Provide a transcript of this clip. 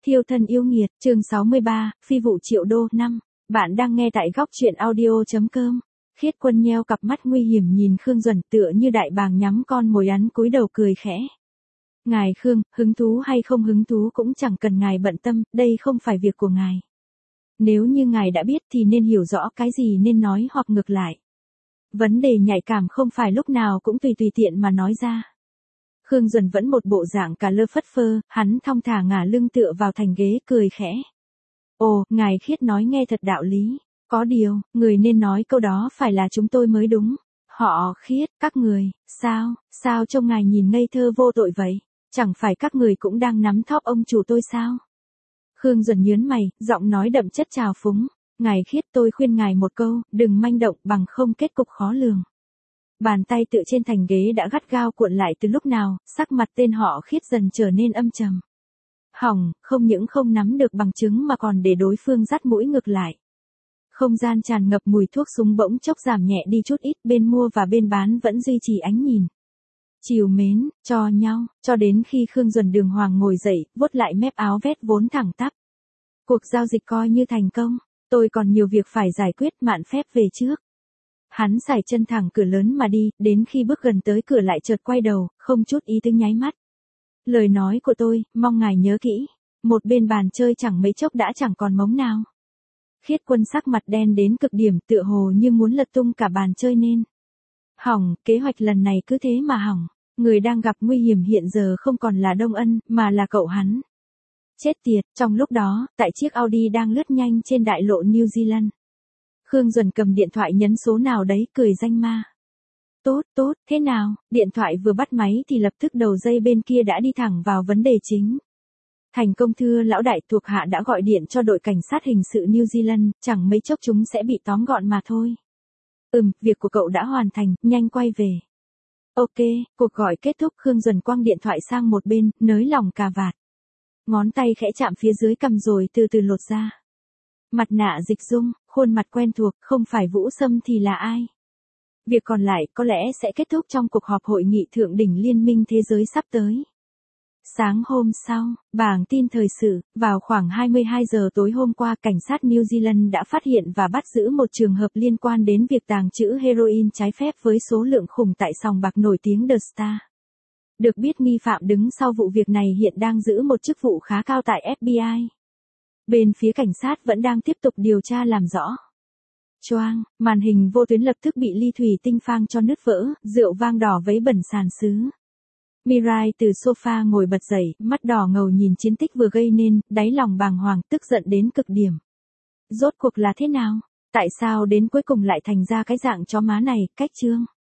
Thiêu thân yêu nghiệt, chương 63, phi vụ triệu đô 5. Bạn đang nghe tại góc truyện audio.com. Khiết Quân nheo cặp mắt nguy hiểm nhìn Khương Duẩn tựa như đại bàng nhắm con mồi ăn cúi đầu cười khẽ. Ngài Khương, hứng thú hay không hứng thú cũng chẳng cần ngài bận tâm, đây không phải việc của ngài. Nếu như ngài đã biết thì nên hiểu rõ cái gì nên nói hoặc ngược lại. Vấn đề nhạy cảm không phải lúc nào cũng tùy tiện mà nói ra. Khương Duẩn vẫn một bộ dạng cả lơ phất phơ, hắn thong thả ngả lưng tựa vào thành ghế cười khẽ. Ồ, ngài Khiết nói nghe thật đạo lý. Có điều, người nên nói câu đó phải là chúng tôi mới đúng. Họ Khiết, các người, sao trông ngài nhìn ngây thơ vô tội vậy? Chẳng phải các người cũng đang nắm thóp ông chủ tôi sao? Khương Duẩn nhớn mày, giọng nói đậm chất trào phúng. Ngài Khiết, tôi khuyên ngài một câu, đừng manh động bằng không kết cục khó lường. Bàn tay tựa trên thành ghế đã gắt gao cuộn lại từ lúc nào, sắc mặt tên họ Khiết dần trở nên âm trầm. Hỏng, không những không nắm được bằng chứng mà còn để đối phương dắt mũi ngược lại. Không gian tràn ngập mùi thuốc súng bỗng chốc giảm nhẹ đi chút ít, bên mua và bên bán vẫn duy trì ánh nhìn trìu mến, cho nhau, cho đến khi Khương Duẩn đường hoàng ngồi dậy, vuốt lại mép áo vest vốn thẳng tắp. Cuộc giao dịch coi như thành công, tôi còn nhiều việc phải giải quyết, mạn phép về trước. Hắn sải chân thẳng cửa lớn mà đi, đến khi bước gần tới cửa lại chợt quay đầu, không chút ý tứ nháy mắt. Lời nói của tôi, mong ngài nhớ kỹ. Một bên bàn chơi chẳng mấy chốc đã chẳng còn mống nào. Khiết Quân sắc mặt đen đến cực điểm, tựa hồ như muốn lật tung cả bàn chơi nên. Hỏng, kế hoạch lần này cứ thế mà hỏng. Người đang gặp nguy hiểm hiện giờ không còn là Đông Ân, mà là cậu hắn. Chết tiệt, trong lúc đó, tại chiếc Audi đang lướt nhanh trên đại lộ New Zealand. Khương Duẩn cầm điện thoại nhấn số nào đấy, cười danh ma. Tốt, thế nào? Điện thoại vừa bắt máy thì lập tức đầu dây bên kia đã đi thẳng vào vấn đề chính. Thành công thưa lão đại, thuộc hạ đã gọi điện cho đội cảnh sát hình sự New Zealand, chẳng mấy chốc chúng sẽ bị tóm gọn mà thôi. Việc của cậu đã hoàn thành, nhanh quay về. Ok, cuộc gọi kết thúc, Khương Duẩn quăng điện thoại sang một bên, nới lỏng cà vạt. Ngón tay khẽ chạm phía dưới cằm rồi từ từ lột ra. Mặt nạ dịch dung, khuôn mặt quen thuộc, không phải Vũ Sâm thì là ai? Việc còn lại có lẽ sẽ kết thúc trong cuộc họp hội nghị thượng đỉnh Liên minh Thế giới sắp tới. Sáng hôm sau, bảng tin thời sự, vào khoảng 22 giờ tối hôm qua, cảnh sát New Zealand đã phát hiện và bắt giữ một trường hợp liên quan đến việc tàng trữ heroin trái phép với số lượng khủng tại sòng bạc nổi tiếng The Star. Được biết nghi phạm đứng sau vụ việc này hiện đang giữ một chức vụ khá cao tại FBI. Bên phía cảnh sát vẫn đang tiếp tục điều tra làm rõ. Choang, màn hình vô tuyến lập tức bị ly thủy tinh phang cho nứt vỡ, rượu vang đỏ vấy bẩn sàn sứ. Mirai từ sofa ngồi bật dậy, mắt đỏ ngầu nhìn chiến tích vừa gây nên, đáy lòng bàng hoàng, tức giận đến cực điểm. Rốt cuộc là thế nào? Tại sao đến cuối cùng lại thành ra cái dạng chó má này? Cách chương.